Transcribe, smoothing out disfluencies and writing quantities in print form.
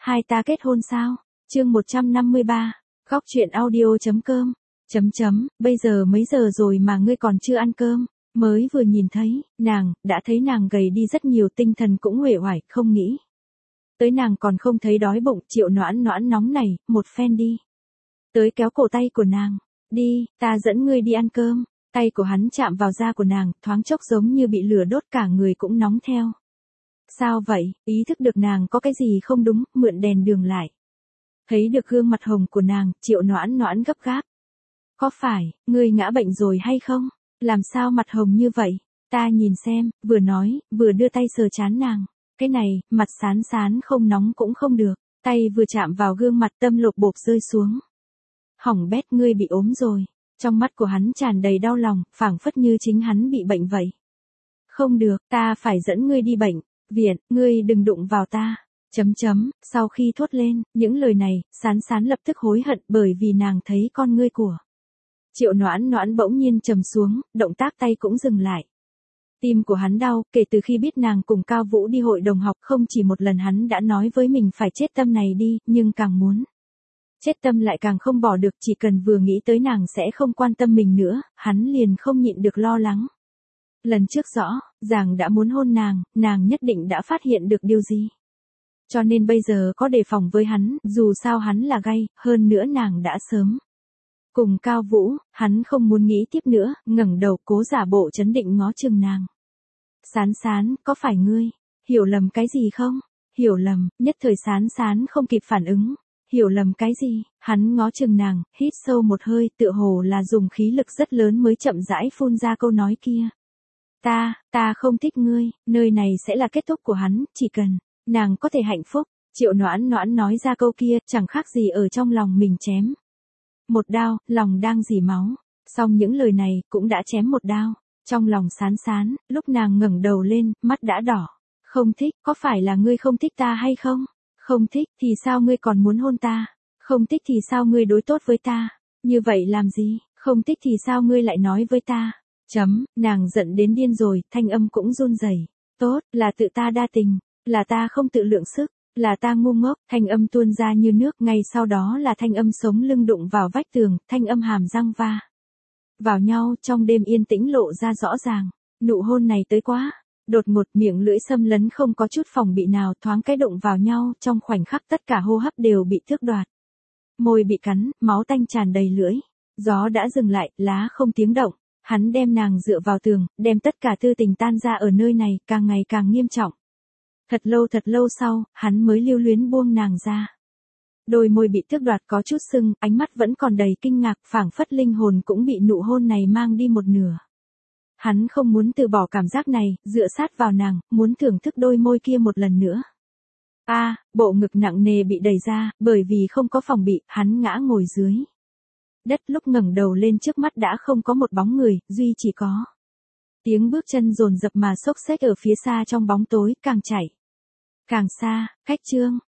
Hai ta kết hôn sao? Chương 153. Góc truyện audio.com. Bây giờ mấy giờ rồi mà ngươi còn chưa ăn cơm? Mới vừa nhìn thấy, đã thấy nàng gầy đi rất nhiều, tinh thần cũng uể oải, không nghĩ tới nàng còn không thấy đói bụng. Triệu Noãn Noãn nóng này, một phen đi tới kéo cổ tay của nàng. Đi, ta dẫn ngươi đi ăn cơm. Tay của hắn chạm vào da của nàng, thoáng chốc giống như bị lửa đốt, cả người cũng nóng theo. Sao vậy? Ý thức được nàng có cái gì không đúng, mượn đèn đường lại. Thấy được gương mặt hồng của nàng, Triệu Noãn Noãn gấp gáp. Có phải, ngươi ngã bệnh rồi hay không? Làm sao mặt hồng như vậy? Ta nhìn xem, vừa nói, vừa đưa tay sờ trán nàng. Cái này, mặt sán sán không nóng cũng không được. Tay vừa chạm vào gương mặt, tâm lột bộp rơi xuống. Hỏng bét, ngươi bị ốm rồi. Trong mắt của hắn tràn đầy đau lòng, phảng phất như chính hắn bị bệnh vậy. Không được, ta phải dẫn ngươi đi bệnh viện, ngươi đừng đụng vào ta. Sau khi thốt lên những lời này, Sán Sán lập tức hối hận, bởi vì nàng thấy con ngươi của Triệu Noãn Noãn bỗng nhiên trầm xuống, động tác tay cũng dừng lại. Tim của hắn đau, kể từ khi biết nàng cùng Cao Vũ đi hội đồng học, không chỉ một lần hắn đã nói với mình phải chết tâm này đi, nhưng càng muốn chết tâm lại càng không bỏ được, chỉ cần vừa nghĩ tới nàng sẽ không quan tâm mình nữa, hắn liền không nhịn được lo lắng. Lần trước rõ ràng đã muốn hôn nàng nhất định đã phát hiện được điều gì. Cho nên bây giờ có đề phòng với hắn, dù sao hắn là gay, hơn nữa nàng đã sớm cùng Cao Vũ, hắn không muốn nghĩ tiếp nữa, ngẩng đầu cố giả bộ trấn định ngó chừng nàng. Sán Sán, có phải ngươi hiểu lầm cái gì không? Hiểu lầm? Nhất thời Sán Sán không kịp phản ứng. Hiểu lầm cái gì? Hắn ngó chừng nàng, hít sâu một hơi, tựa hồ là dùng khí lực rất lớn mới chậm rãi phun ra câu nói kia. Ta không thích ngươi, nơi này sẽ là kết thúc của hắn, chỉ cần nàng có thể hạnh phúc. Triệu Noãn Noãn nói ra câu kia, chẳng khác gì ở trong lòng mình chém một đao, lòng đang rỉ máu. Xong những lời này, cũng đã chém một đao trong lòng Sán Sán. Lúc nàng ngẩng đầu lên, mắt đã đỏ. Không thích, có phải là ngươi không thích ta hay không? Không thích, thì sao ngươi còn muốn hôn ta? Không thích thì sao ngươi đối tốt với ta? Như vậy làm gì? Không thích thì sao ngươi lại nói với ta? Nàng giận đến điên rồi, thanh âm cũng run rẩy. Tốt, là tự ta đa tình, là ta không tự lượng sức, là ta ngu ngốc. Thanh âm tuôn ra như nước, ngay sau đó là thanh âm sống lưng đụng vào vách tường, thanh âm hàm răng va vào nhau, trong đêm yên tĩnh lộ ra rõ ràng. Nụ hôn này tới quá đột ngột, miệng lưỡi xâm lấn không có chút phòng bị nào, thoáng cái đụng vào nhau, trong khoảnh khắc tất cả hô hấp đều bị tước đoạt. Môi bị cắn, máu tanh tràn đầy lưỡi. Gió đã dừng lại, lá không tiếng động. Hắn đem nàng dựa vào tường, đem tất cả thư tình tan ra ở nơi này, càng ngày càng nghiêm trọng. Thật lâu sau, hắn mới lưu luyến buông nàng ra. Đôi môi bị tước đoạt có chút sưng, ánh mắt vẫn còn đầy kinh ngạc, phảng phất linh hồn cũng bị nụ hôn này mang đi một nửa. Hắn không muốn từ bỏ cảm giác này, dựa sát vào nàng, muốn thưởng thức đôi môi kia một lần nữa. Bộ ngực nặng nề bị đẩy ra, bởi vì không có phòng bị, hắn ngã ngồi dưới đất. Lúc ngẩng đầu lên, trước mắt đã không có một bóng người, duy chỉ có tiếng bước chân dồn dập mà xốc xếch ở phía xa trong bóng tối, càng chạy càng xa. Khách trương,